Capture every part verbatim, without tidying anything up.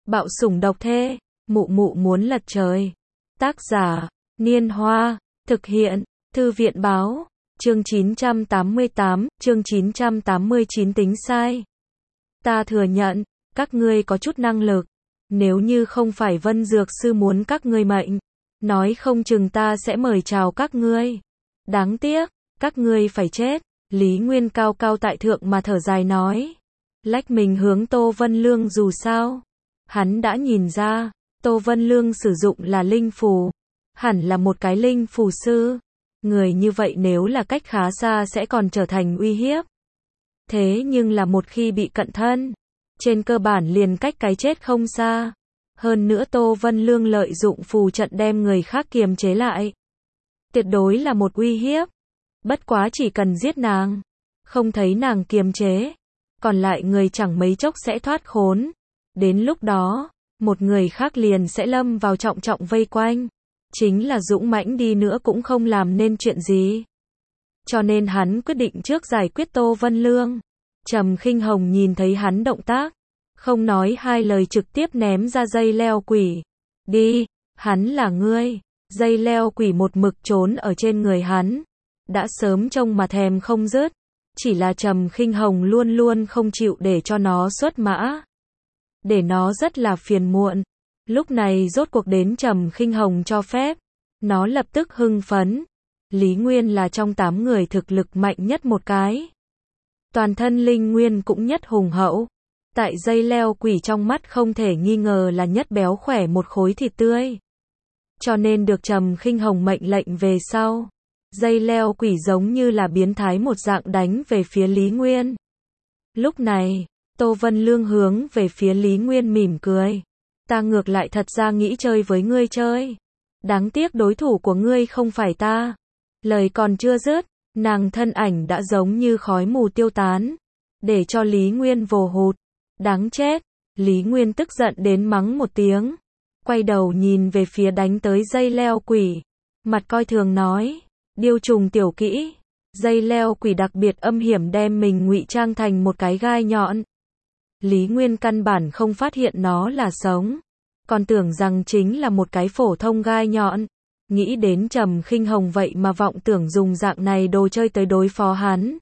Bạo sủng độc thê, mụ mụ muốn lật trời. Tác giả, Niên Hoa, thực hiện, Thư viện Báo, chương chín trăm tám mươi tám, chương chín trăm tám mươi chín tính sai. Ta thừa nhận, các ngươi có chút năng lực. Nếu như không phải Vân Dược Sư muốn các ngươi mệnh, nói không chừng ta sẽ mời chào các ngươi. Đáng tiếc, các ngươi phải chết. Lý Nguyên cao cao tại thượng mà thở dài nói. Lách mình hướng Tô Vân Lương dù sao. Hắn đã nhìn ra, Tô Vân Lương sử dụng là linh phù. Hẳn là một cái linh phù sư. Người như vậy nếu là cách khá xa sẽ còn trở thành uy hiếp. Thế nhưng là một khi bị cận thân, trên cơ bản liền cách cái chết không xa. Hơn nữa Tô Vân Lương lợi dụng phù trận đem người khác kiềm chế lại. Tuyệt đối là một uy hiếp. Bất quá chỉ cần giết nàng, không thấy nàng kiềm chế, còn lại người chẳng mấy chốc sẽ thoát khốn. Đến lúc đó, một người khác liền sẽ lâm vào trọng trọng vây quanh. Chính là dũng mãnh đi nữa cũng không làm nên chuyện gì. Cho nên hắn quyết định trước giải quyết Tô Vân Lương. Trầm Khinh Hồng nhìn thấy hắn động tác, không nói hai lời trực tiếp ném ra dây leo quỷ. Đi, hắn là ngươi. Dây leo quỷ một mực trốn ở trên người hắn. Đã sớm trông mà thèm không dứt. Chỉ là Trầm Khinh Hồng luôn luôn không chịu để cho nó xuất mã. Để nó rất là phiền muộn. Lúc này rốt cuộc đến Trầm Khinh Hồng cho phép. Nó lập tức hưng phấn. Lý Nguyên là trong tám người thực lực mạnh nhất một cái. Toàn thân linh nguyên cũng nhất hùng hậu. Tại dây leo quỷ trong mắt không thể nghi ngờ là nhất béo khỏe một khối thịt tươi. Cho nên được Trầm Khinh Hồng mệnh lệnh về sau. Dây leo quỷ giống như là biến thái một dạng đánh về phía Lý Nguyên. Lúc này, Tô Vân Lương hướng về phía Lý Nguyên mỉm cười. Ta ngược lại thật ra nghĩ chơi với ngươi chơi. Đáng tiếc đối thủ của ngươi không phải ta. Lời còn chưa dứt, nàng thân ảnh đã giống như khói mù tiêu tán. Để cho Lý Nguyên vồ hụt. Đáng chết. Lý Nguyên tức giận đến mắng một tiếng. Quay đầu nhìn về phía đánh tới dây leo quỷ. Mặt coi thường nói. Điêu trùng tiểu kỹ. Dây leo quỷ đặc biệt âm hiểm đem mình ngụy trang thành một cái gai nhọn. Lý Nguyên căn bản không phát hiện nó là sống. Còn tưởng rằng chính là một cái phổ thông gai nhọn. Nghĩ đến Trầm Khinh Hồng vậy mà vọng tưởng dùng dạng này đồ chơi tới đối phó hắn.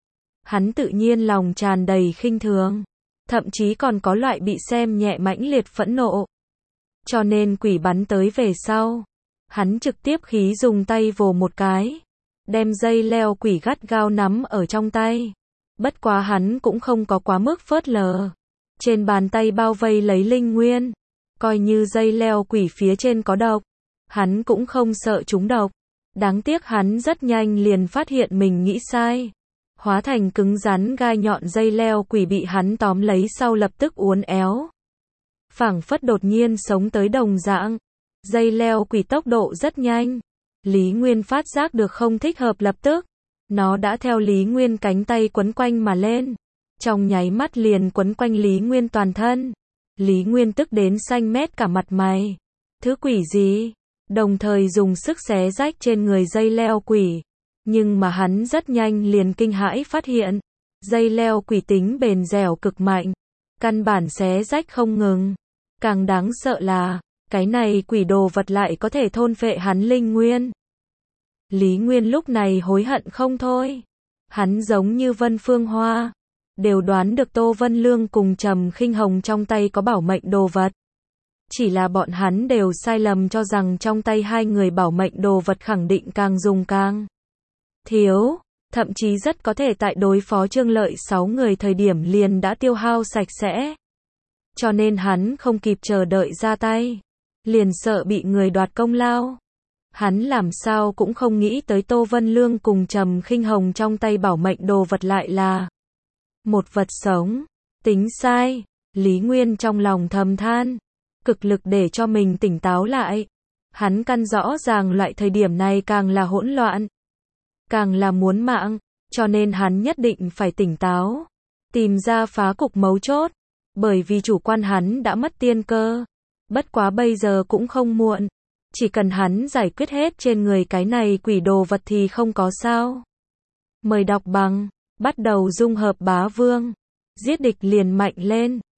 Hắn tự nhiên lòng tràn đầy khinh thường. Thậm chí còn có loại bị xem nhẹ mãnh liệt phẫn nộ. Cho nên quỷ bắn tới về sau. Hắn trực tiếp khí dùng tay vồ một cái. Đem dây leo quỷ gắt gao nắm ở trong tay. Bất quá hắn cũng không có quá mức phớt lờ. Trên bàn tay bao vây lấy linh nguyên. Coi như dây leo quỷ phía trên có độc. Hắn cũng không sợ chúng độc. Đáng tiếc hắn rất nhanh liền phát hiện mình nghĩ sai. Hóa thành cứng rắn gai nhọn dây leo quỷ bị hắn tóm lấy sau lập tức uốn éo. Phảng phất đột nhiên sống tới đồng dạng. Dây leo quỷ tốc độ rất nhanh. Lý Nguyên phát giác được không thích hợp lập tức. Nó đã theo Lý Nguyên cánh tay quấn quanh mà lên. Trong nháy mắt liền quấn quanh Lý Nguyên toàn thân. Lý Nguyên tức đến xanh mét cả mặt mày. Thứ quỷ gì? Đồng thời dùng sức xé rách trên người dây leo quỷ. Nhưng mà hắn rất nhanh liền kinh hãi phát hiện. Dây leo quỷ tính bền dẻo cực mạnh. Căn bản xé rách không ngừng. Càng đáng sợ là, cái này quỷ đồ vật lại có thể thôn phệ hắn linh nguyên. Lý Nguyên lúc này hối hận không thôi. Hắn giống như Vân Phương Hoa. Đều đoán được Tô Vân Lương cùng Trầm Khinh Hồng trong tay có bảo mệnh đồ vật. Chỉ là bọn hắn đều sai lầm cho rằng trong tay hai người bảo mệnh đồ vật khẳng định càng dùng càng thiếu. Thậm chí rất có thể tại đối phó Trương Lợi sáu người thời điểm liền đã tiêu hao sạch sẽ. Cho nên hắn không kịp chờ đợi ra tay. Liền sợ bị người đoạt công lao. Hắn làm sao cũng không nghĩ tới Tô Vân Lương cùng Trầm Khinh Hồng trong tay bảo mệnh đồ vật lại là một vật sống. Tính sai. Lý Nguyên trong lòng thầm than. Cực lực để cho mình tỉnh táo lại. Hắn căn rõ ràng loại thời điểm này càng là hỗn loạn. Càng là muốn mạng. Cho nên hắn nhất định phải tỉnh táo. Tìm ra phá cục mấu chốt. Bởi vì chủ quan hắn đã mất tiên cơ. Bất quá bây giờ cũng không muộn. Chỉ cần hắn giải quyết hết trên người cái này quỷ đồ vật thì không có sao. Mời đọc bằng. Bắt đầu dung hợp bá vương. Giết địch liền mạnh lên.